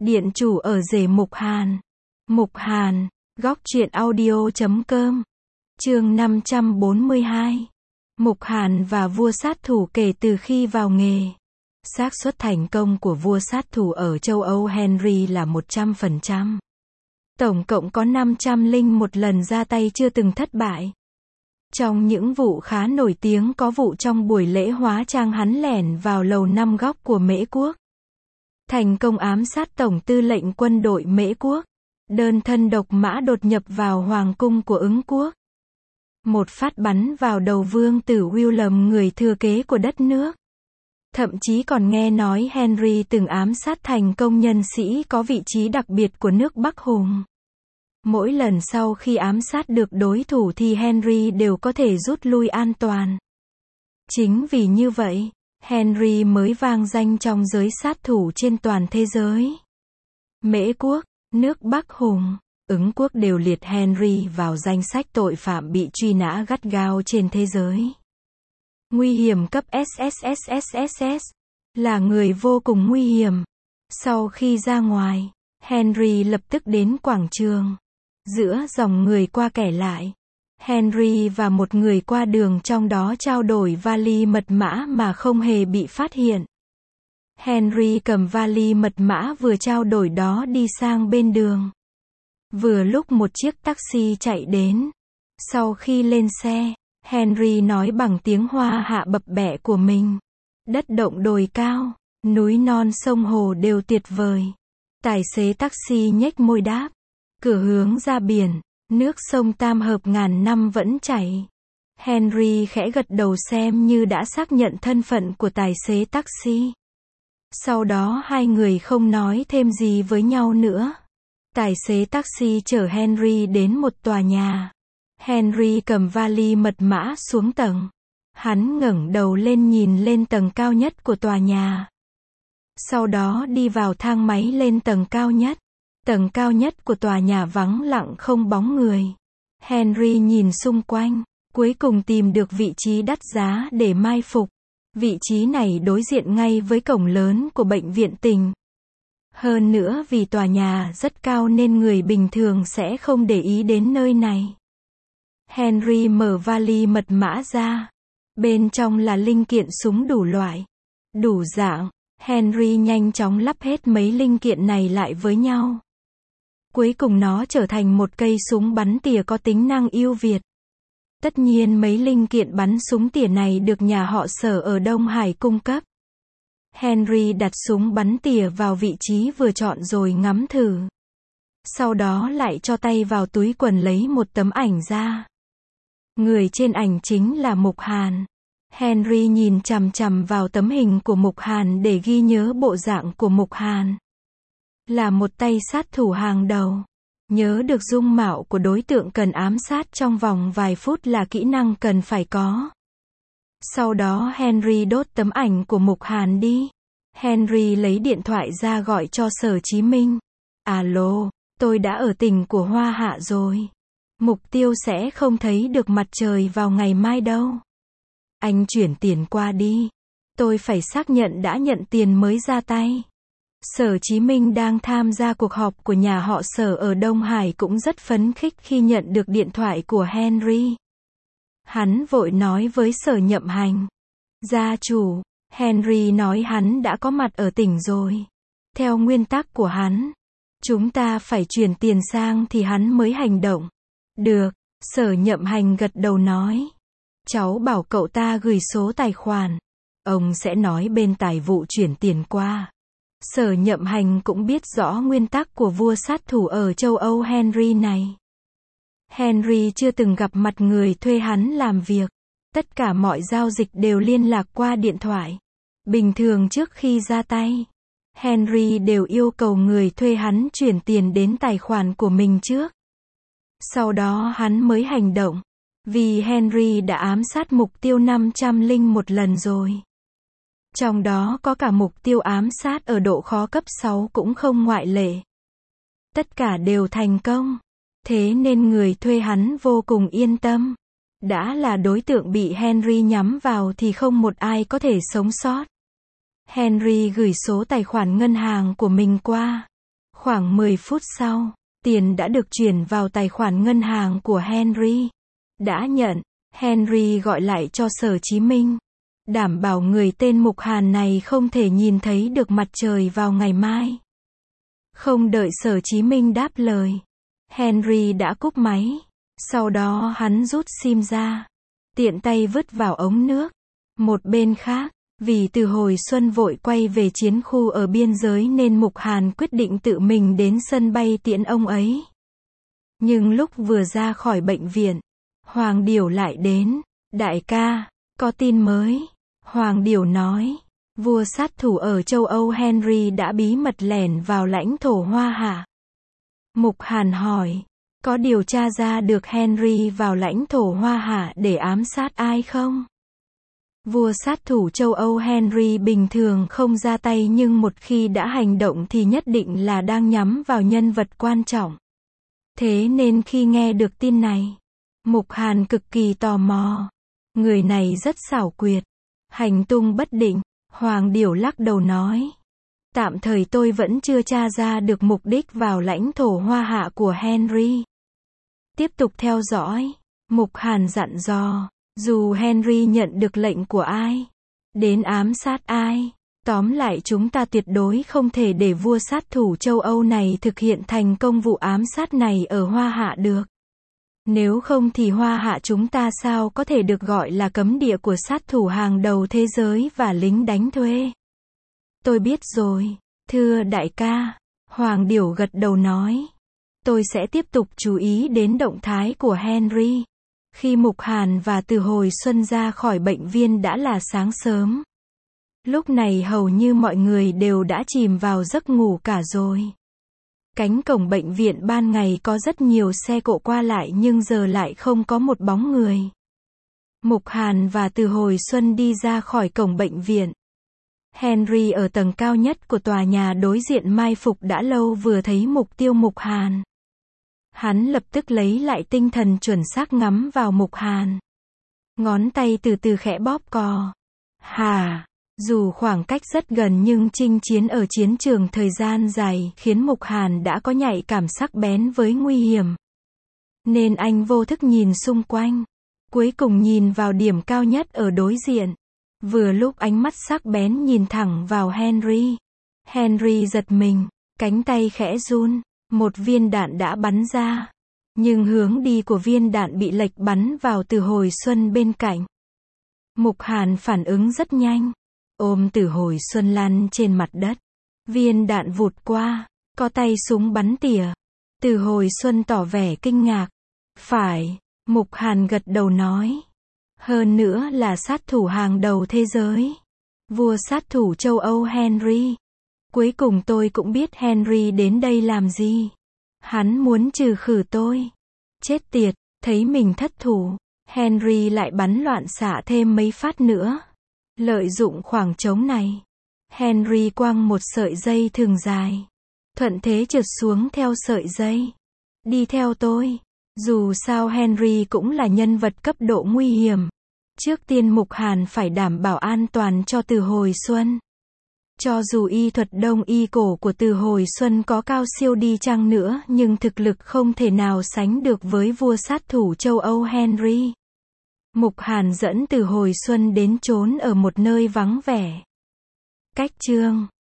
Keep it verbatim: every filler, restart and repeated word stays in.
Điện chủ ở rể Mục Hàn. Mục Hàn, góc truyện audio chấm com. Chương năm trăm bốn mươi hai. Mục Hàn và vua sát thủ kể từ khi vào nghề. Xác suất thành công của vua sát thủ ở châu Âu Henry là một trăm phần trăm. Tổng cộng có năm trăm lẻ một lần ra tay chưa từng thất bại. Trong những vụ khá nổi tiếng có vụ trong buổi lễ hóa trang hắn lẻn vào lầu năm góc của Mễ Quốc. Thành công ám sát tổng tư lệnh quân đội Mễ Quốc. Đơn thân độc mã đột nhập vào hoàng cung của Ứng Quốc. Một phát bắn vào đầu vương tử William, người thừa kế của đất nước. Thậm chí còn nghe nói Henry từng ám sát thành công nhân sĩ có vị trí đặc biệt của nước Bắc Hùng. Mỗi lần sau khi ám sát được đối thủ thì Henry đều có thể rút lui an toàn. Chính vì như vậy, Henry mới vang danh trong giới sát thủ trên toàn thế giới. Mễ Quốc, nước Bắc Hùng, Ứng Quốc đều liệt Henry vào danh sách tội phạm bị truy nã gắt gao trên thế giới. Nguy hiểm cấp ét ét ét ét ét ét, là người vô cùng nguy hiểm. Sau khi ra ngoài, Henry lập tức đến quảng trường. Giữa dòng người qua kẻ lại, Henry và một người qua đường trong đó trao đổi vali mật mã mà không hề bị phát hiện. Henry cầm vali mật mã vừa trao đổi đó đi sang bên đường. Vừa lúc một chiếc taxi chạy đến. Sau khi lên xe, Henry nói bằng tiếng Hoa hạ bập bẹ của mình. Đất động đồi cao, núi non sông hồ đều tuyệt vời. Tài xế taxi nhếch môi đáp. Cửa hướng ra biển, nước sông Tam Hợp ngàn năm vẫn chảy. Henry khẽ gật đầu xem như đã xác nhận thân phận của tài xế taxi. Sau đó hai người không nói thêm gì với nhau nữa. Tài xế taxi chở Henry đến một tòa nhà. Henry cầm vali mật mã xuống tầng. Hắn ngẩng đầu lên nhìn lên tầng cao nhất của tòa nhà. Sau đó đi vào thang máy lên tầng cao nhất. Tầng cao nhất của tòa nhà vắng lặng không bóng người. Henry nhìn xung quanh, cuối cùng tìm được vị trí đắt giá để mai phục. Vị trí này đối diện ngay với cổng lớn của bệnh viện tỉnh. Hơn nữa vì tòa nhà rất cao nên người bình thường sẽ không để ý đến nơi này. Henry mở vali mật mã ra. Bên trong là linh kiện súng đủ loại, đủ dạng. Henry nhanh chóng lắp hết mấy linh kiện này lại với nhau. Cuối cùng nó trở thành một cây súng bắn tỉa có tính năng ưu việt. Tất nhiên mấy linh kiện bắn súng tỉa này được nhà họ Sở ở Đông Hải cung cấp. Henry đặt súng bắn tỉa vào vị trí vừa chọn rồi ngắm thử. Sau đó lại cho tay vào túi quần lấy một tấm ảnh ra. Người trên ảnh chính là Mục Hàn. Henry nhìn chằm chằm vào tấm hình của Mục Hàn để ghi nhớ bộ dạng của Mục Hàn. Là một tay sát thủ hàng đầu. Nhớ được dung mạo của đối tượng cần ám sát trong vòng vài phút là kỹ năng cần phải có. Sau đó Henry đốt tấm ảnh của Mục Hàn đi. Henry lấy điện thoại ra gọi cho Sở Chí Minh. Alo, tôi đã ở tỉnh của Hoa Hạ rồi. Mục tiêu sẽ không thấy được mặt trời vào ngày mai đâu. Anh chuyển tiền qua đi. Tôi phải xác nhận đã nhận tiền mới ra tay. Sở Chí Minh đang tham gia cuộc họp của nhà họ Sở ở Đông Hải cũng rất phấn khích khi nhận được điện thoại của Henry. Hắn vội nói với Sở Nhậm Hành. Gia chủ, Henry nói hắn đã có mặt ở tỉnh rồi. Theo nguyên tắc của hắn, chúng ta phải chuyển tiền sang thì hắn mới hành động. Được, Sở Nhậm Hành gật đầu nói. Cháu bảo cậu ta gửi số tài khoản. Ông sẽ nói bên tài vụ chuyển tiền qua. Sở Nhậm Hành cũng biết rõ nguyên tắc của vua sát thủ ở châu Âu Henry này. Henry chưa từng gặp mặt người thuê hắn làm việc. Tất cả mọi giao dịch đều liên lạc qua điện thoại. Bình thường trước khi ra tay, Henry đều yêu cầu người thuê hắn chuyển tiền đến tài khoản của mình trước. Sau đó hắn mới hành động. Vì Henry đã ám sát mục tiêu năm trăm lẻ một lần rồi. Trong đó có cả mục tiêu ám sát ở độ khó cấp sáu cũng không ngoại lệ. Tất cả đều thành công. Thế nên người thuê hắn vô cùng yên tâm. Đã là đối tượng bị Henry nhắm vào thì không một ai có thể sống sót. Henry gửi số tài khoản ngân hàng của mình qua. Khoảng mười phút sau, tiền đã được chuyển vào tài khoản ngân hàng của Henry. Đã nhận, Henry gọi lại cho Sở Chí Minh, đảm bảo người tên Mục Hàn này không thể nhìn thấy được mặt trời vào ngày mai. Không đợi Sở Chí Minh đáp lời, Henry đã cúp máy. Sau đó hắn rút sim ra, tiện tay vứt vào ống nước. Một bên khác, vì Từ Hồi Xuân vội quay về chiến khu ở biên giới nên Mục Hàn quyết định tự mình đến sân bay tiễn ông ấy. Nhưng lúc vừa ra khỏi bệnh viện, Hoàng Điểu lại đến. Đại ca, có tin mới. Hoàng Điểu nói, vua sát thủ ở châu Âu Henry đã bí mật lẻn vào lãnh thổ Hoa Hạ. Mục Hàn hỏi, có điều tra ra được Henry vào lãnh thổ Hoa Hạ để ám sát ai không? Vua sát thủ châu Âu Henry bình thường không ra tay nhưng một khi đã hành động thì nhất định là đang nhắm vào nhân vật quan trọng. Thế nên khi nghe được tin này, Mục Hàn cực kỳ tò mò. Người này rất xảo quyệt, hành tung bất định. Hoàng Điểu lắc đầu nói, tạm thời tôi vẫn chưa tra ra được mục đích vào lãnh thổ Hoa Hạ của Henry. Tiếp tục theo dõi, Mục Hàn dặn dò, dù Henry nhận được lệnh của ai, đến ám sát ai, tóm lại chúng ta tuyệt đối không thể để vua sát thủ châu Âu này thực hiện thành công vụ ám sát này ở Hoa Hạ được. Nếu không thì Hoa Hạ chúng ta sao có thể được gọi là cấm địa của sát thủ hàng đầu thế giới và lính đánh thuê. Tôi biết rồi, thưa đại ca. Hoàng Điểu gật đầu nói, tôi sẽ tiếp tục chú ý đến động thái của Henry. Khi Mục Hàn và Từ Hồi Xuân ra khỏi bệnh viện đã là sáng sớm. Lúc này hầu như mọi người đều đã chìm vào giấc ngủ cả rồi. Cánh cổng bệnh viện ban ngày có rất nhiều xe cộ qua lại nhưng giờ lại không có một bóng người. Mục Hàn và Từ Hồi Xuân đi ra khỏi cổng bệnh viện. Henry ở tầng cao nhất của tòa nhà đối diện mai phục đã lâu vừa thấy mục tiêu Mục Hàn. Hắn lập tức lấy lại tinh thần chuẩn xác ngắm vào Mục Hàn. Ngón tay từ từ khẽ bóp cò. Hà! Dù khoảng cách rất gần nhưng chinh chiến ở chiến trường thời gian dài khiến Mục Hàn đã có nhạy cảm sắc bén với nguy hiểm. Nên anh vô thức nhìn xung quanh. Cuối cùng nhìn vào điểm cao nhất ở đối diện. Vừa lúc ánh mắt sắc bén nhìn thẳng vào Henry. Henry giật mình, cánh tay khẽ run. Một viên đạn đã bắn ra. Nhưng hướng đi của viên đạn bị lệch bắn vào Từ Hồi Xuân bên cạnh. Mục Hàn phản ứng rất nhanh. Ôm Từ Hồi Xuân lăn trên mặt đất. Viên đạn vụt qua, có tay súng bắn tỉa. Từ Hồi Xuân tỏ vẻ kinh ngạc. Phải, Mục Hàn gật đầu nói. Hơn nữa là sát thủ hàng đầu thế giới. Vua sát thủ châu Âu Henry. Cuối cùng tôi cũng biết Henry đến đây làm gì. Hắn muốn trừ khử tôi. Chết tiệt, thấy mình thất thủ. Henry lại bắn loạn xạ thêm mấy phát nữa. Lợi dụng khoảng trống này, Henry quăng một sợi dây thừng dài. Thuận thế trượt xuống theo sợi dây. Đi theo tôi. Dù sao Henry cũng là nhân vật cấp độ nguy hiểm. Trước tiên Mục Hàn phải đảm bảo an toàn cho Từ Hồi Xuân. Cho dù y thuật đông y cổ của Từ Hồi Xuân có cao siêu đi chăng nữa nhưng thực lực không thể nào sánh được với vua sát thủ châu Âu Henry. Mục Hàn dẫn Từ Hồi Xuân đến trốn ở một nơi vắng vẻ. Cách chương